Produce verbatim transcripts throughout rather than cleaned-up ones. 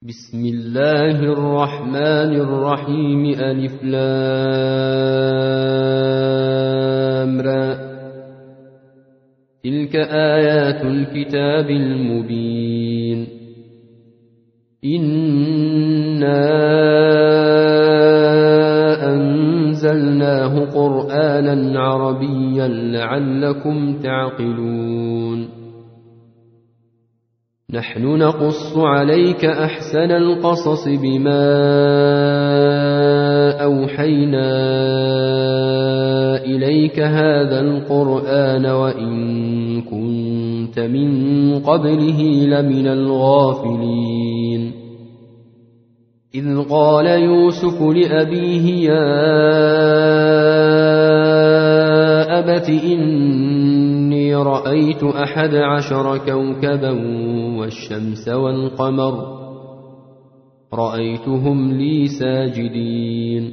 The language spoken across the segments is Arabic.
بسم الله الرحمن الرحيم ألف لام را تلك آيات الكتاب المبين إنا أنزلناه قرآنا عربيا لعلكم تعقلون نحن نقص عليك أحسن القصص بما أوحينا إليك هذا القرآن وإن كنت من قبله لمن الغافلين إذ قال يوسف لأبيه يا أبت إني رأيت أحد عشر كوكبا والشمس والقمر رأيتهم لي ساجدين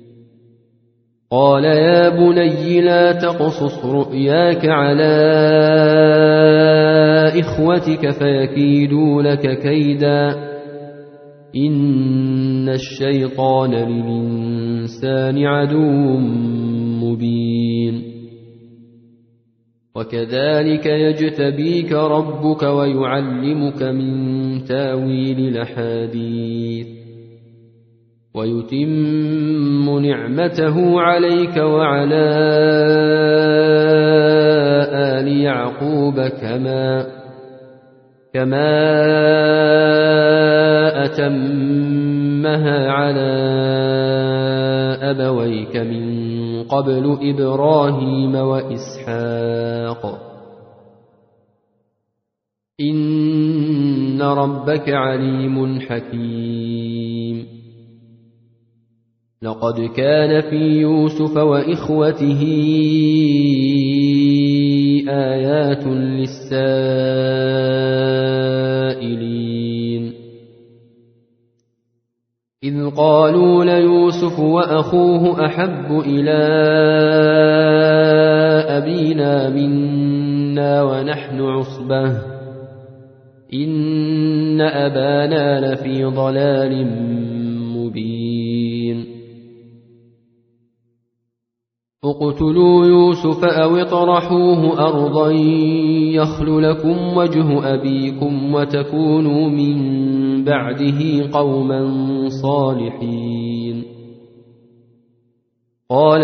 قال يا بني لا تقصص رؤياك على إخوتك فيكيدوا لك كيدا إن الشيطان للإنسان عدو مبين وكذلك يجتبيك ربك ويعلمك من تاويل الأحاديث ويتم نعمته عليك وعلى آل يعقوب كما كما أتمها على أبويك من قبل إبراهيم وإسحاق إن ربك عليم حكيم لقد كان في يوسف وإخوته آيات للسائلين إذ قالوا ليوسف وأخوه أحب إلى أبينا منا ونحن عصبة إن أبانا لفي ضلال مبين اقتلوا يوسف أو اطرحوه أرضا يخل لكم وجه أبيكم وتكونوا من بعده قوما صالحين قال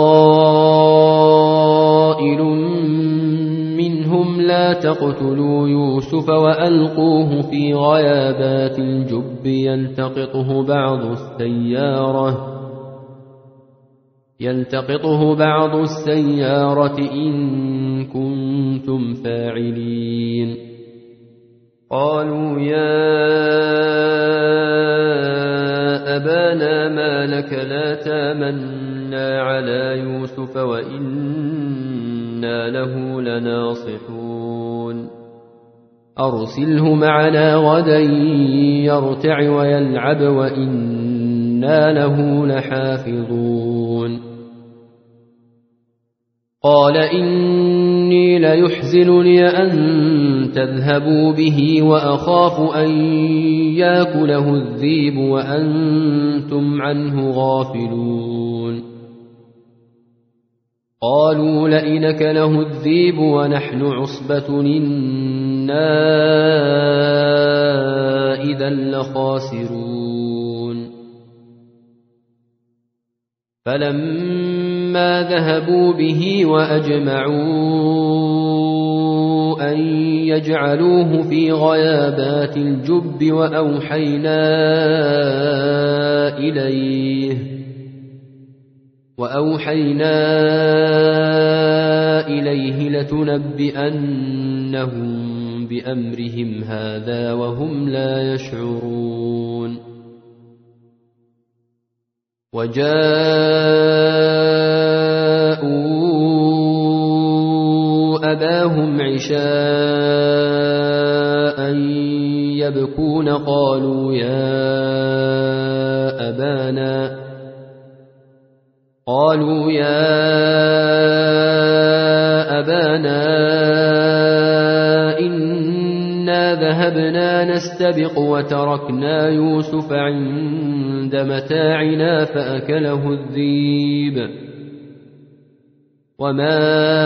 قائل منهم لا تقتلوا يوسف وألقوه في غيابات الجب يلتقطه بعض السيارة يلتقطه بعض السيارة إن كنتم فاعلين قالوا يا أبانا ما لك لا تامنا على يوسف وإنا له لناصحون أرسله معنا غدا يرتع ويلعب وإنا له لحافظون قال إني ليحزنني أن تذهبوا به وأخاف أن يأكله الذئب وأنتم عنه غافلون قالوا لئن أكله الذئب ونحن عصبة إنا إذا لخاسرون فلما ذهبوا به وأجمعوا أن يجعلوه في غيابات الجب وأوحينا إليه وأوحينا إليه لتنبئنهم بأمرهم هذا وهم لا يشعرون وجاءوا أباهم عشاء يبكون قالوا يا أبانا قالوا يا أبانا إنا ذهبنا نستبق وتركنا يوسف عند متاعنا فأكله الذئب وما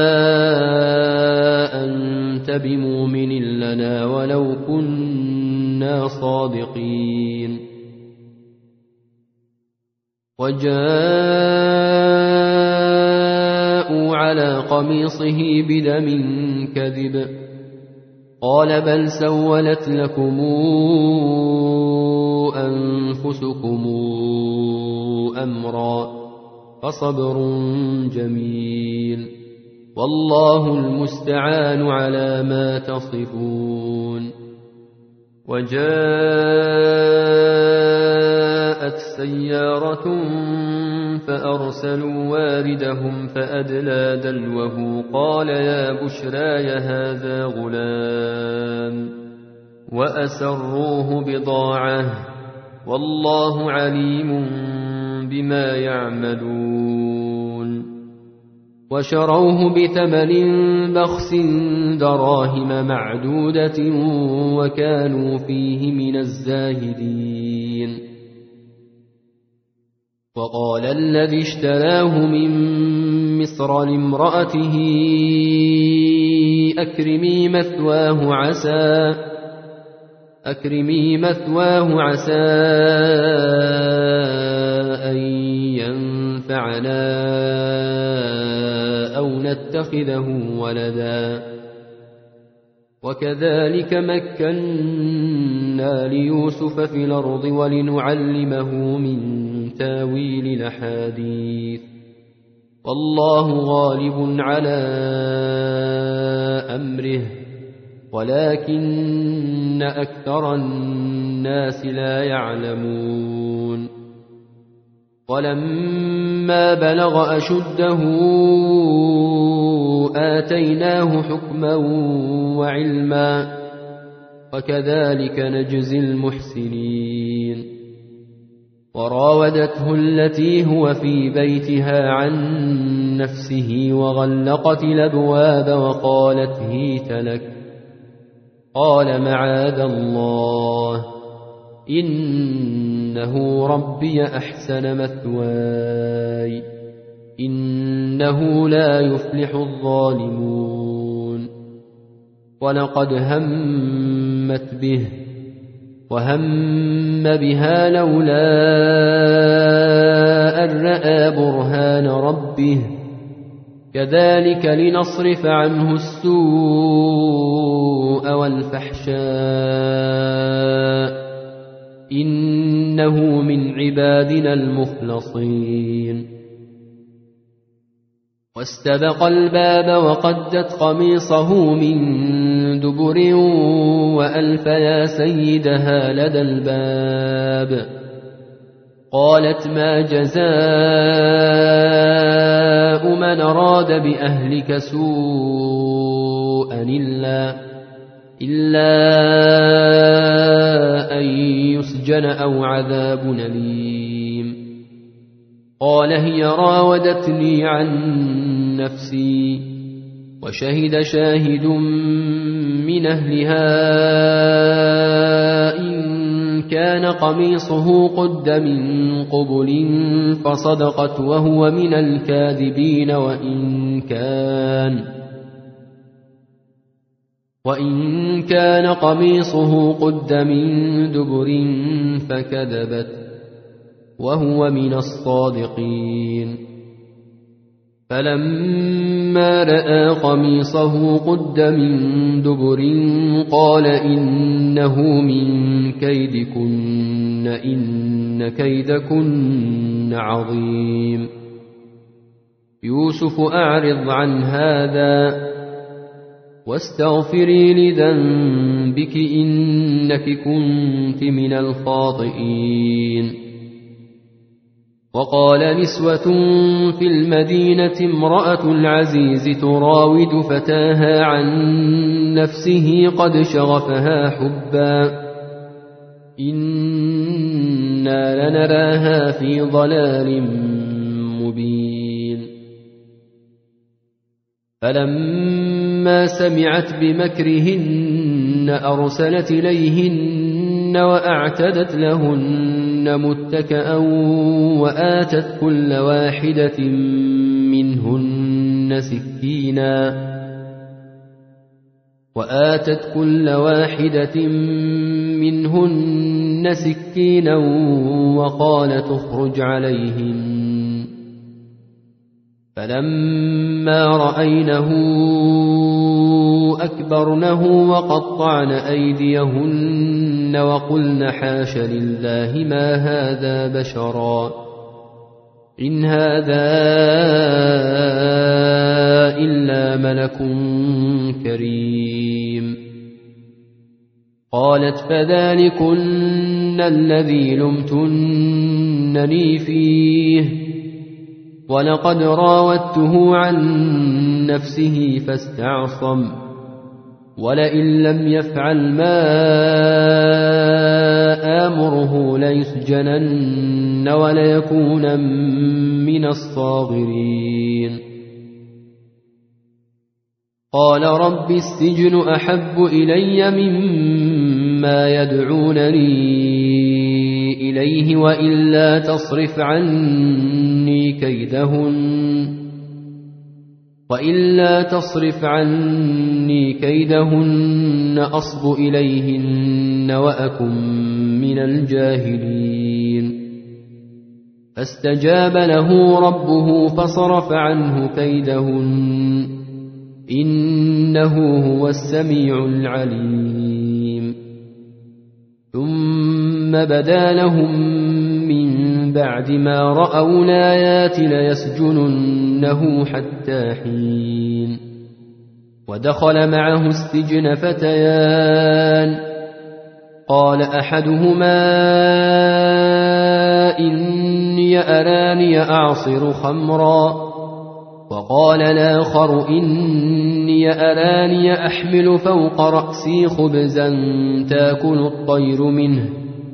أنت بمؤمن لنا ولو كنا صادقين وجاءوا على قميصه بدم كذب قال بل سولت لكم أنفسكم أمرا فصبر جميل والله المستعان على ما تصفون وجاءت سيارة فأرسلوا واردهم فأدلى دلوه قال يا بشراي هذا غلام وأسروه بضاعة والله عليم بما يعملون وشروه بثمن بخس دراهم معدودة وكانوا فيه من الزاهدين وقال الذي اشتراه من مصر لامرأته أكرمي مثواه عسى أكرمي مثواه عسى أن ينفعنا أو نتخذه ولدا وكذلك مكنا ليوسف في الأرض ولنعلمه من تاويل الأحاديث والله غالب على أمره ولكن أكثر الناس لا يعلمون ولما بلغ أشده آتيناه حكما وعلما وكذلك نجزي المحسنين وراودته التي هو في بيتها عن نفسه وغلقت الأبواب وقالت هيت لك قال معاذ الله إنه ربي أحسن مثواي إنه لا يفلح الظالمون ولقد همت به وهم بها لولا أن رأى برهان ربه كذلك لنصرف عنه السوء والفحشاء إنه من عبادنا المخلصين واستبق الباب وقدت قميصه من دبر وألف يا سيدها لدى الباب قالت ما جزاء من أراد بأهلك سوءا إلا, إلا أن يسجن أو عذاب أليم قال هي راودتني عن نفسي وشهد شاهد من أهلها إن كان قميصه قد من قبل فصدقت وهو من الكاذبين وإن كان وإن كان قميصه قد من دبر فكذبت وهو من الصادقين فلما رأى قميصه قد من دبر قال إنه من كيدكن إن كيدكن عظيم يوسف أعرض عن هذا واستغفري لذنبك إنك كنت من الخاطئين وقال نسوة في المدينة امرأة العزيز تراود فتاها عن نفسه قد شغفها حبا إنا لنراها في ضلال مبين فلما سمعت بمكرهن أرسلت إليهن وأعتدت لهن متكأ وآتت كل واحدة منهن سكينا وآتت كل واحدة منهن سكينا وقالت اخرج عليهن فلما رأينه أكبرنه وقطعن أيديهن وقلن حاش لله ما هذا بشرا إن هذا إلا ملك كريم قالت فذلكن الذي لمتنني فيه ولقد راودته عن نفسه فاستعصم ولئن لم يفعل ما آمره ليسجنن وليكون من الصاغرين قال رب السجن أحب إلي مما يدعونني إليه وإلا تصرف عني كيدهن وإلا تصرف عني كيدهن أصب إليهن وأكن من الجاهلين فاستجاب له ربه فصرف عنه كيدهن إنه هو السميع العليم ثم بدا لهم من بعد ما رأوا الآيات ليسجننه حتى حين ودخل معه السجن فتيان قال أحدهما إني أراني أعصر خمرا وقال الآخر إني أراني أحمل فوق رأسي خبزا تأكل الطير منه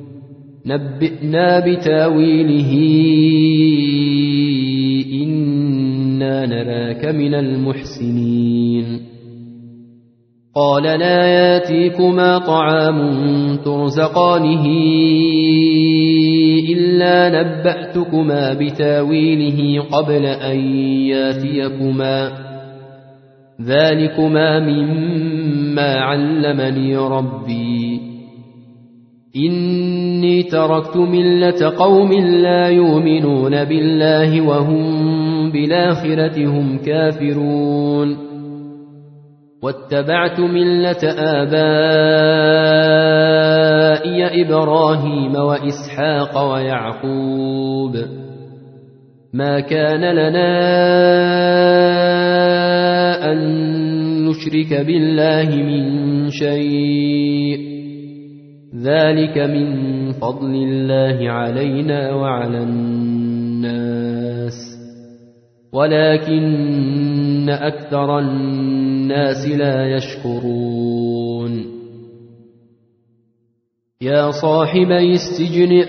نبئنا بتاويله إنا نراك من المحسنين قال لا ياتيكما طعام ترزقانه إلا نبأتكما بتاويله قبل أن ياتيكما ذلكما مما علمني ربي إني تركت ملة قوم لا يؤمنون بالله وهم بالآخرة هم كافرون واتبعت ملة آبائي إبراهيم وإسحاق ويعقوب ما كان لنا أن نشرك بالله من شيء ذلك من فضل الله علينا وعلى الناس ولكن أكثر الناس لا يشكرون يا صاحبي السجن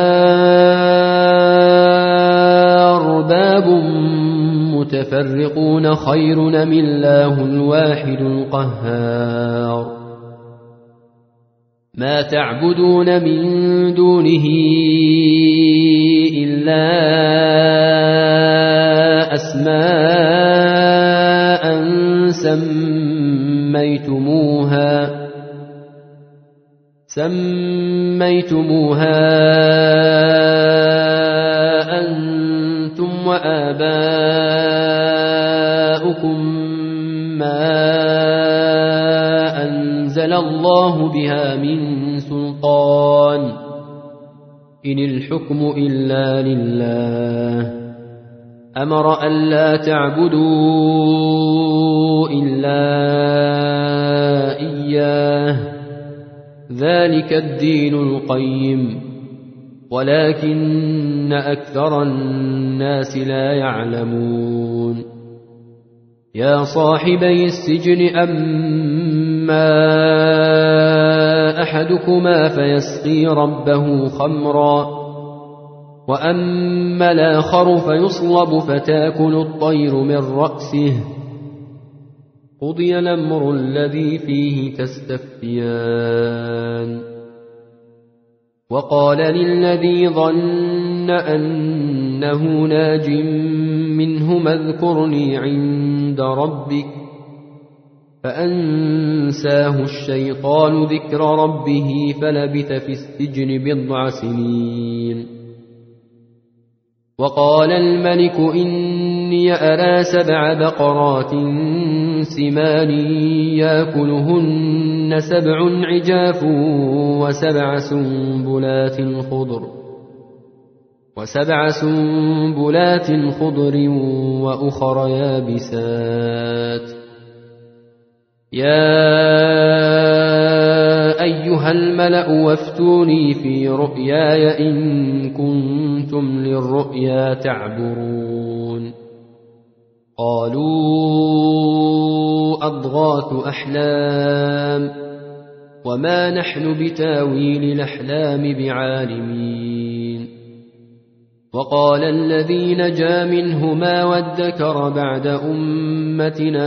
أرباب متفرقون خير أم الله الواحد القهار ما تعبدون من دونه إلا أسماء سميتموها سميتموها أنتم وآباؤكم ما أنزل الله بها من سلطان إن الحكم إلا لله أمر ألا تعبدوا إلا إياه ذلك الدين القيم ولكن أكثر الناس لا يعلمون يا صاحبي السجن أما أحدكما فيسقي ربه خمرا وأما الآخر فيصلب فتاكل الطير من رأسه قضي الأمر الذي فيه تستفتيان وقال للذي ظن أنه ناج منهما اذكرني عند ربك فأنساه الشيطان ذكر ربه فلبث في السجن بضع سنين وقال الملك إني أرى سبع بقرات سمان يأكلهن سبع عجاف وسبع سنبلات خضر وسبع سنبلات خضر وأخر يابسات يا أيها الملأ وافتوني في رؤياي إن كنتم للرؤيا تعبرون قالوا أضغاث أحلام وما نحن بتاويل الأحلام بعالمين وقال الذي نجا منهما وادكر بعد أمتنا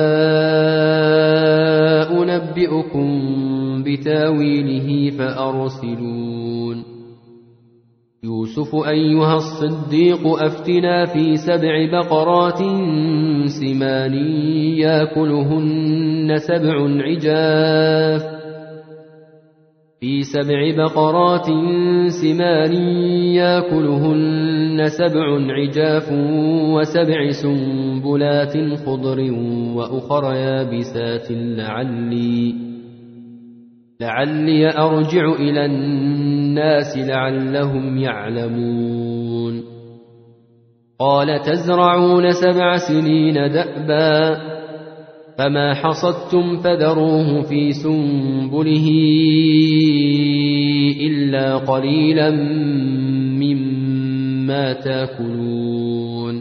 أنبئكم بتاويله فأرسلون يوسف أيها الصديق أفتنا في سبع بقرات سمان يأكلهن سبع عجاف في سبع بقرات سمان يأكلهن سبع عجاف وسبع سنبلات خضر وأخر يابسات لعلي لعلي أرجع إلى الناس لعلهم يعلمون قال تزرعون سبع سنين دأبا فما حصدتم فذروه في سنبله إلا قليلا مما تأكلون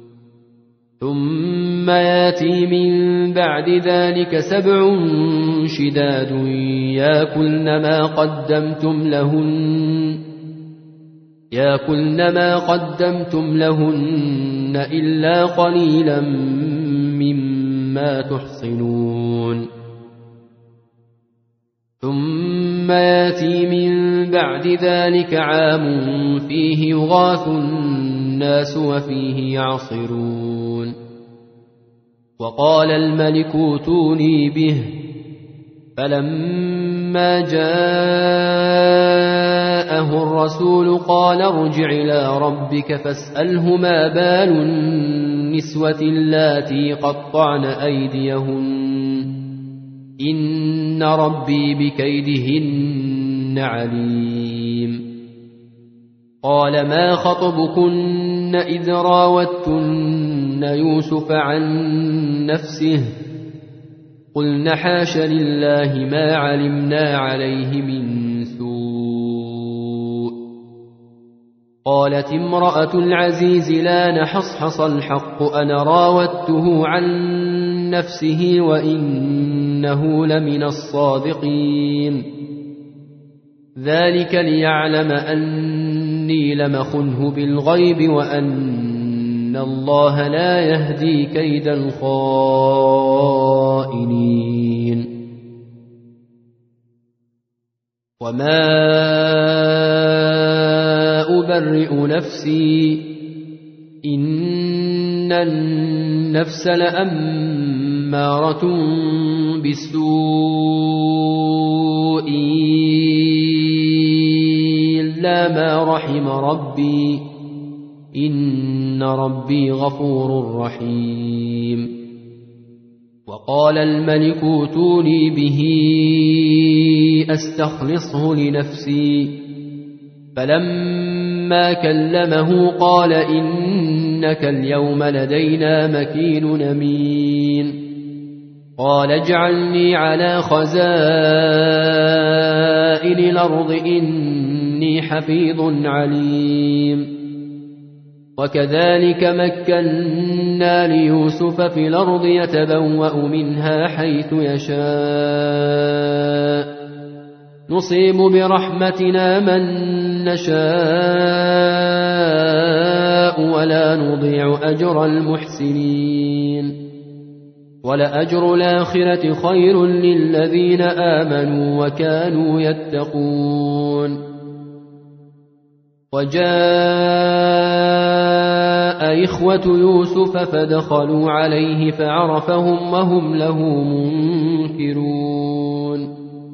ثم ياتي من بعد ذلك سبع شداد يأكلن ما قدمتم لهن يأكلن ما قدمتم لهن إلا قليلا مما تحصنون ثم ياتي من بعد ذلك عام فيه يغاث الناس وفيه يعصرون وقال الملك ائتوني به فلما جاءه الرسول قال ارجع إلى ربك فاسأله ما بال النسوة اللاتي قطعن أيديهن إن ربي بكيدهن عليم قال ما خطبكن إذ راوتن يوسف عن نفسه قلن حاش لله ما علمنا عليه من سوء قالت امرأة العزيز لا نحصحص الحق أنا راودته عن نفسه وإنه لمن الصادقين ذلك ليعلم أني لمخنه بالغيب وأن الله لا يهدي كيد الخائنين وما أبرئ نفسي إن النفس لأمارة بالسوء إلا ما رحم ربي إن ربي غفور رحيم وقال الملك ائتوني به أستخلصه لنفسي فلما كلمه قال إنك اليوم لدينا مكين أمين قال اجعلني على خزائن الأرض إني حفيظ عليم وكذلك مكنا ليوسف في الأرض يتبوأ منها حيث يشاء نصيب برحمتنا من نشاء ولا نضيع أجر المحسنين ولأجر الآخرة خير للذين آمنوا وكانوا يتقون. وجاء إخوة يوسف فدخلوا عليه فعرفهم وهم له منكرون.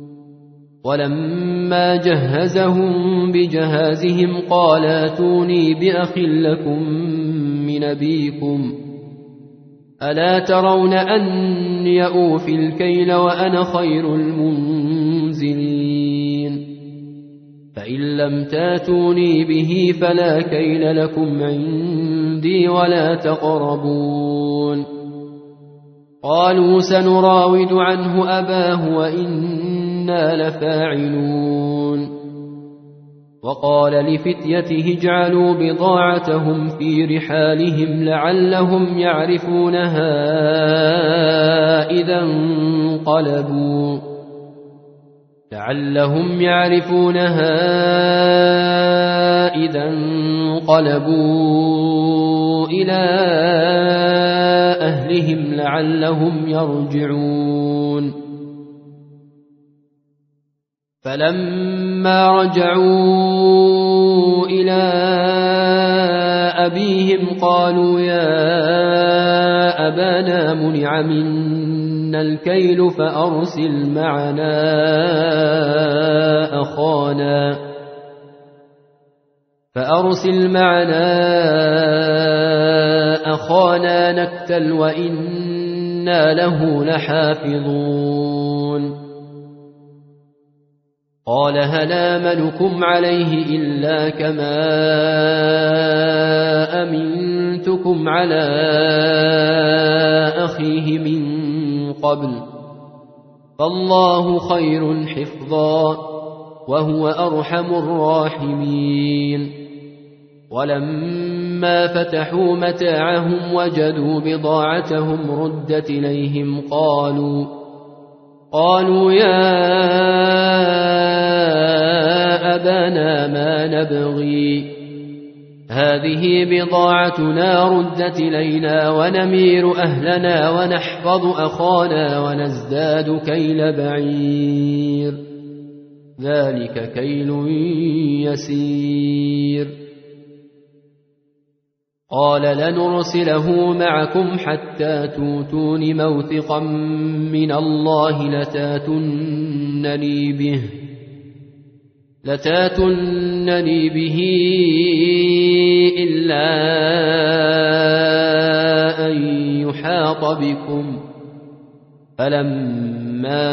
ولما جهزهم بجهازهم قال ائتوني بأخ لكم من أبيكم ألا ترون أني أوفي الكيل وأنا خير المنزلين فإن لم تاتوني به فلا كيل لكم عندي ولا تقربون. قالوا سنراود عنه أباه وإنا لفاعلون. وقال لفتيته اجعلوا بضاعتهم في رحالهم لعلهم يعرفونها إذا انقلبوا لعلهم يعرفونها إذا انقلبوا إلى أهلهم لعلهم يرجعون. فلما رجعوا إلى أبيهم قالوا يا أبانا منع منا الكيل فأرسل معنا أخانا فأرسل معنا أخانا نكتل وإنا له لحافظون. قال هل آمنكم عليه إلا كما أمنتكم على أخيه من قبل فالله خير حفظا وهو أرحم الراحمين. ولما فتحوا متاعهم وجدوا بضاعتهم ردت إليهم قالوا قالوا يا أبانا ما نبغي هذه بضاعتنا ردت إلينا ونمير أهلنا ونحفظ أخانا ونزداد كيل بعير ذلك كيل يسير. قال لنرسله معكم حتى توتون موثقا من الله لتاتونني به لتاتونني به إلا أن يحاط بكم. فلما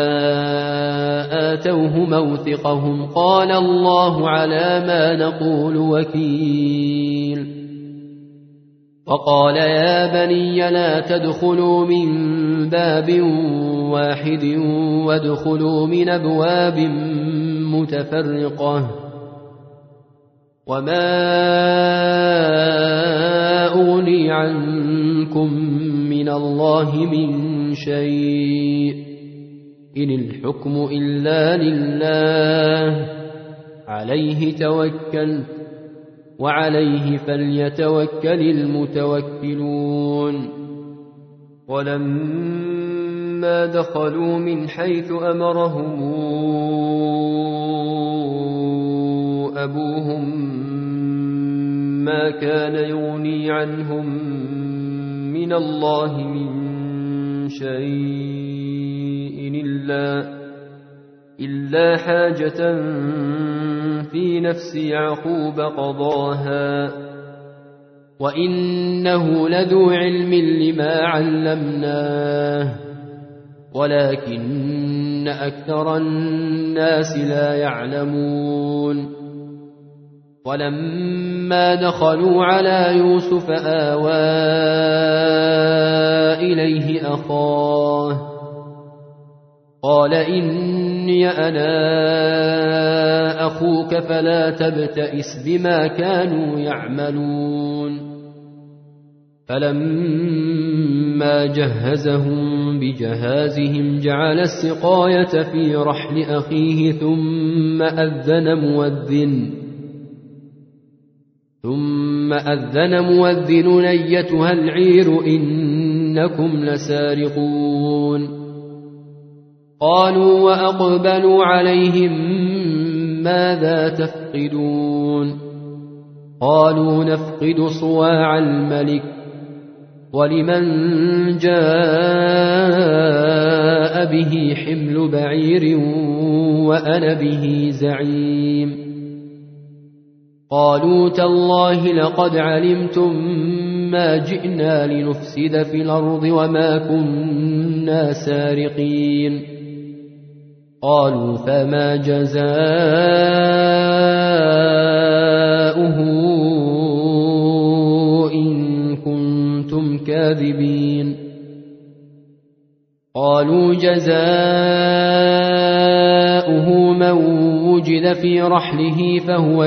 آتوه موثقهم قال الله على ما نقول وكيل. وقال يا بني لا تدخلوا من باب واحد وادخلوا من أبواب متفرقة وما أغني عنكم من الله من شيء إن الحكم إلا لله عليه توكلت وعليه فليتوكل المتوكلون. ولما دخلوا من حيث أمرهم أبوهم ما كان يغني عنهم من الله من شيء إلا, إلا حاجة في نفس يعقوب قضاها وإنه لذو علم لما علمناه ولكن أكثر الناس لا يعلمون. ولما دخلوا على يوسف آوى إليه أخاه قال إني أنا أخوك فلا تبتئس بما كانوا يعملون. فلما جهزهم بجهازهم جعل السقاية في رحل أخيه ثم أذن مؤذن ثم أذن مؤذن أيتها العير إن إنكم لسارقون قالوا وأقبلوا عليهم ماذا تفقدون قالوا نفقد صواع الملك ولمن جاء به حمل بعير وأنا به زعيم قالوا تالله لقد علمتم ما جئنا لنفسد في الأرض وما كنا سارقين قالوا فما جزاؤه إن كنتم كاذبين قالوا جزاؤه من وجد في رحله فهو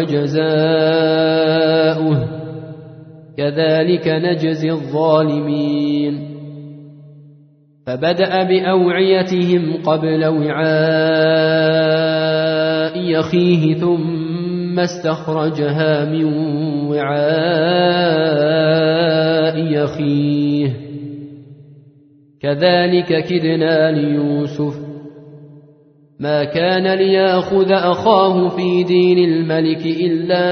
جزاؤه كذلك نجزي الظالمين فبدأ بأوعيتهم قبل وعاء أخيه ثم استخرجها من وعاء أخيه كذلك كدنا ليوسف ما كان ليأخذ أخاه في دين الملك إلا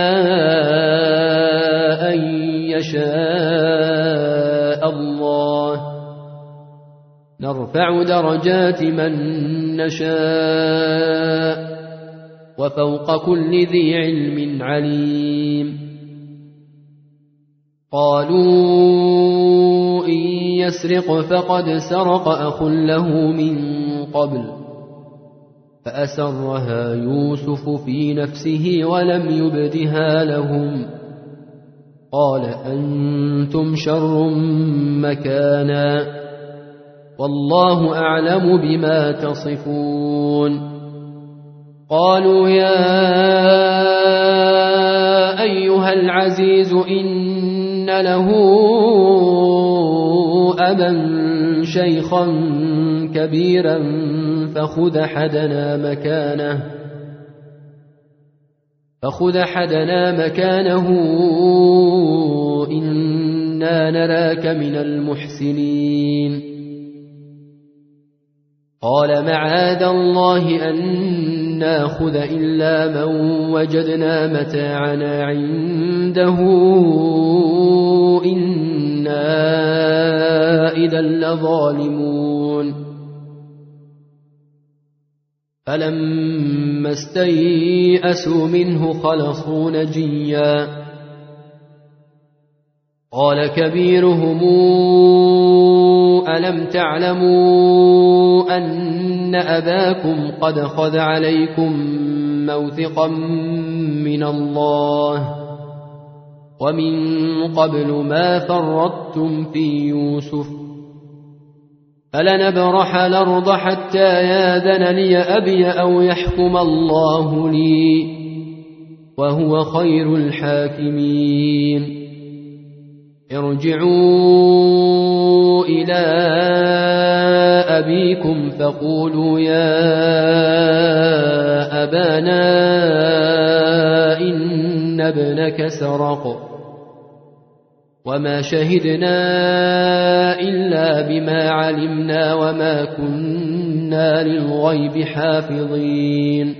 أن يشاء الله نرفع درجات من نشاء وفوق كل ذي علم عليم قالوا إن يسرق فقد سرق أخ له من قبل فأسرها يوسف في نفسه ولم يبدها لهم قال أنتم شر مكانا والله أعلم بما تصفون قالوا يا أيها العزيز إن له أبا شيخا كبيرا فخذ أحدنا مكانه فخذ أحدنا مكانه إنا نراك من المحسنين قال معاذ الله أن ناخذ إلا من وجدنا متاعنا عنده إنا إذا لظالمون فلما استيئسوا منه خلصوا نجيا قال كبيرهم ألم تعلموا أن أباكم قد خذ عليكم موثقا من الله ومن قبل ما فرطتم في يوسف فلنبرح الأرض حتى ياذن لي أبي أو يحكم الله لي وهو خير الحاكمين ارجعوا إلى أبيكم فقولوا يا أبانا إن ابنك سرق وما شهدنا إلا بما علمنا وما كنا للغيب حافظين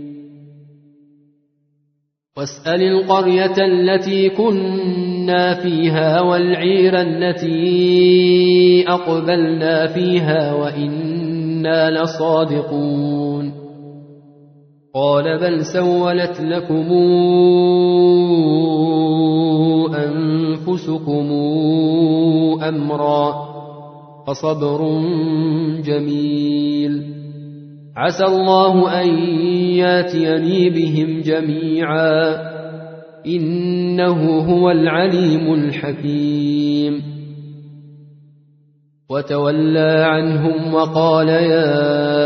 واسأل القرية التي كنا فيها والعير التي أقبلنا فيها وإنا لصادقون قال بل سولت لكم أنفسكم أمرا فصبر جميل عسى الله أن ياتيني بهم جميعا إنه هو العليم الحكيم وتولى عنهم وقال يا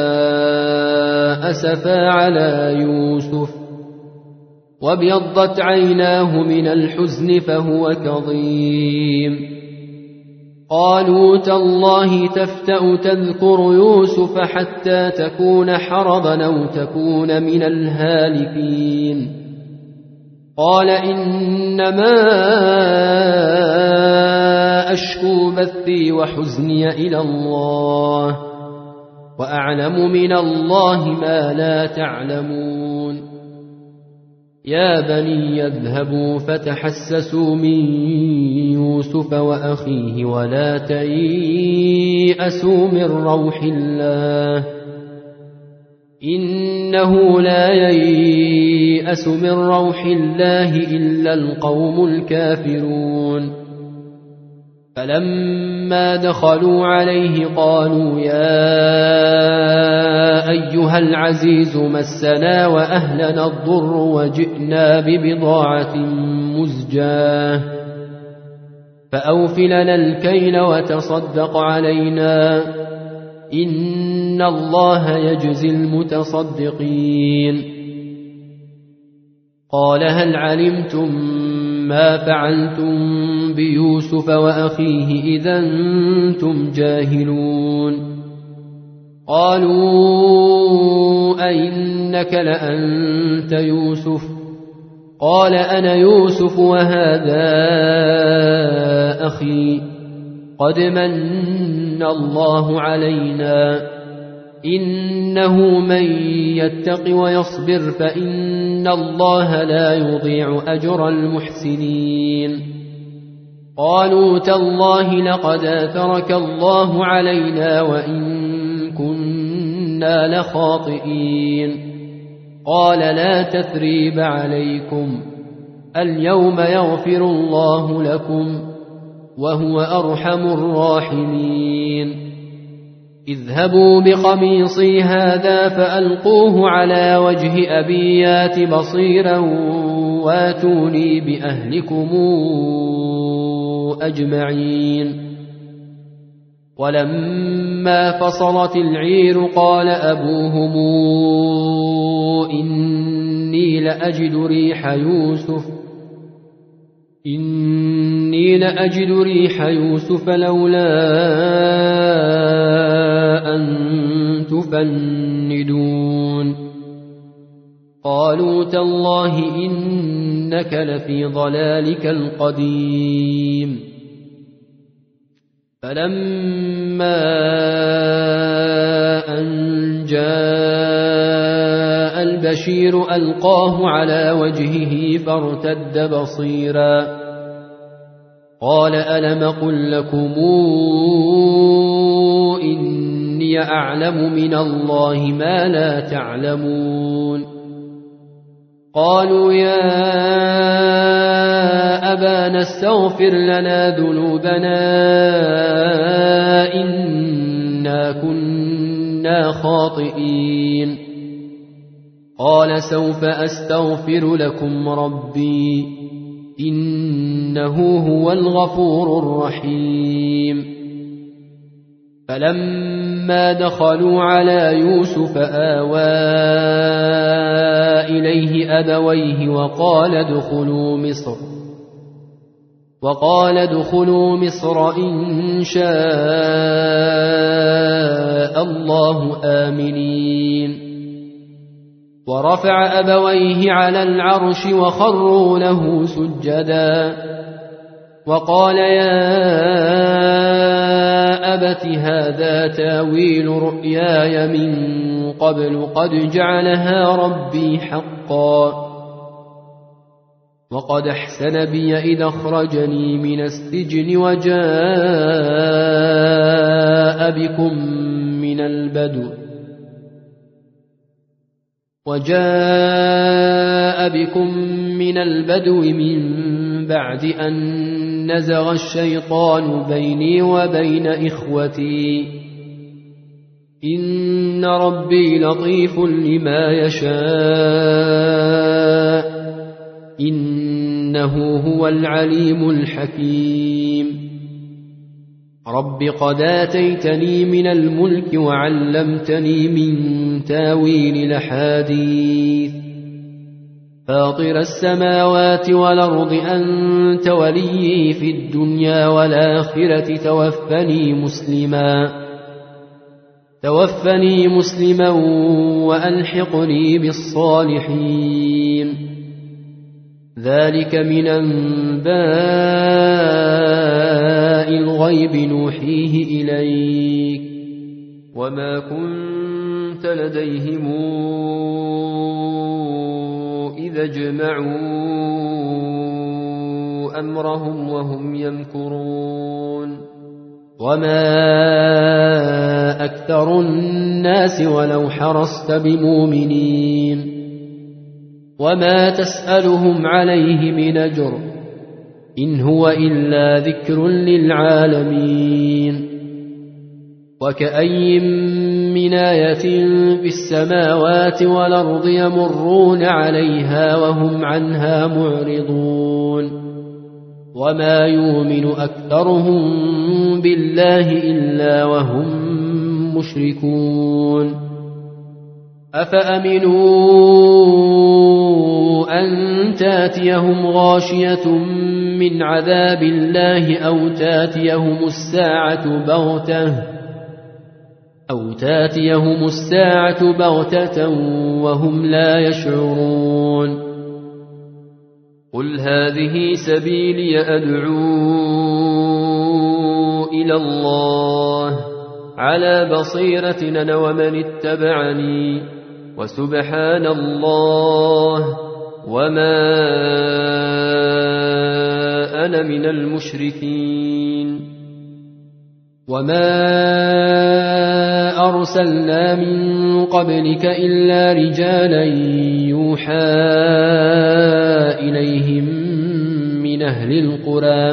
أسفا على يوسف وابيضت عيناه من الحزن فهو كظيم قالوا تالله تفتأ تذكر يوسف حتى تكون حرضا أو تكون من الهالكين قال إنما أشكو بثي وحزني إلى الله وأعلم من الله ما لا تعلمون يا بني اذهبوا فتحسسوا من يوسف وأخيه ولا تيأسوا من روح الله إنه لا ييأس من روح الله إلا القوم الكافرون فلما دخلوا عليه قالوا يا أيها العزيز مسنا وأهلنا الضر وجئنا ببضاعة مزجاة فأوفلنا الكيل وتصدق علينا إن الله يجزي المتصدقين قال هل علمتم ما فعلتم بيوسف وأخيه إذا أنتم جاهلون قالوا أئنك لأنت يوسف قال أنا يوسف وهذا أخي قد من الله علينا إنه من يتق ويصبر فإن الله لا يضيع أجر المحسنين قالوا تالله لقد آثرك الله علينا وإن كنا لخاطئين قال لا تثريب عليكم اليوم يغفر الله لكم وهو أرحم الراحمين اذهبوا بقميصي هذا فألقوه على وجه أبي يات بصيرا واتوني بأهلكم أجمعين ولما فصلت العير قال أبوهم إني لأجد ريح يوسف إني لأجد ريح يوسف لولا أن تفندون قالوا تالله إنك لفي ضلالك القديم فلما أن جاء البشير ألقاه على وجهه فارتد بصيرا قال ألم قل لكم إني أعلم من الله ما لا تعلمون قالوا يا أبانا استغفر لنا ذنوبنا إنا كنا خاطئين قال سوف أستغفر لكم ربي إنه هو الغفور الرحيم فلما دخلوا على يوسف آوى إليه أبويه وقال ادخلوا مصر وقال ادخلوا مصر إن شاء الله آمنين ورفع أبويه على العرش وخروا له سجدا وقال يا أبت هذا تاويل رؤياي من قبل قد جعلها ربي حقا وقد أحسن بي إذا أخرجني من السجن وجاء بكم من البدو وجاء بكم من البدو من بعد أن نزغ الشيطان بيني وبين إخوتي إن ربي لطيف لما يشاء إنه هو العليم الحكيم رب قد آتيتني من الملك وعلمتني من تاويل الأحاديث فاطر السماوات والأرض أنت وليي في الدنيا والآخرة توفني مسلما توفني مسلما وألحقني بالصالحين ذلك من أنباء الغيب الغيب نوحيه إليك وما كنت لديهم إذا اجمعوا أمرهم وهم يمكرون وما أكثر الناس ولو حرصت بمؤمنين وما تسألهم عليه من أجر إن هو إلا ذكر للعالمين وكأي من آية في السماوات والأرض يمرون عليها وهم عنها معرضون وما يؤمن أكثرهم بالله إلا وهم مشركون أفأمنوا أن تاتيهم غاشية من عذاب الله أو تاتيهم الساعة بغتة أو تاتيهم الساعة بغتة وهم لا يشعرون قل هذه سبيلي أدعو إلى الله على بصيرة أنا ومن اتبعني وسبحان الله وما أنا من المشركين وما أرسلنا من قبلك إلا رجالا يوحى إليهم من أهل القرى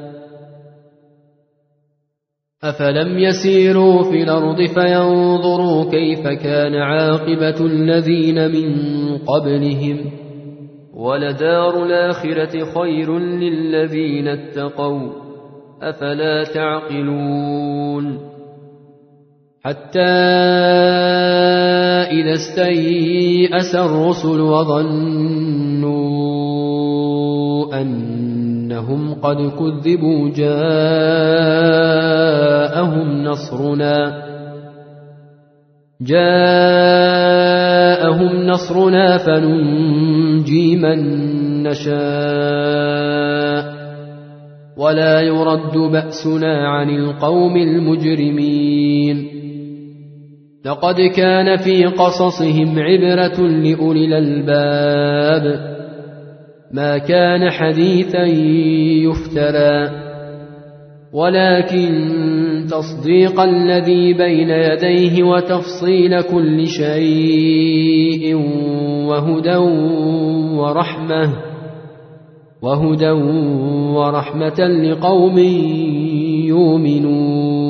أفلم يسيروا في الأرض فينظروا كيف كان عاقبة الذين من قبلهم ولدار الآخرة خير للذين اتقوا أفلا تعقلون حتى إذا استيأس الرسل وظنوا أنهم قد كذبوا جاءهم نصرنا جاءهم نصرنا فننجي من نشاء ولا يرد بأسنا عن القوم المجرمين لقد كان في قصصهم عبرة لأولي الألباب ما كان حديثا يفترى ولكن تصديق الذي بين يديه وتفصيل كل شيء وهدى ورحمة وهدى ورحمة لقوم يؤمنون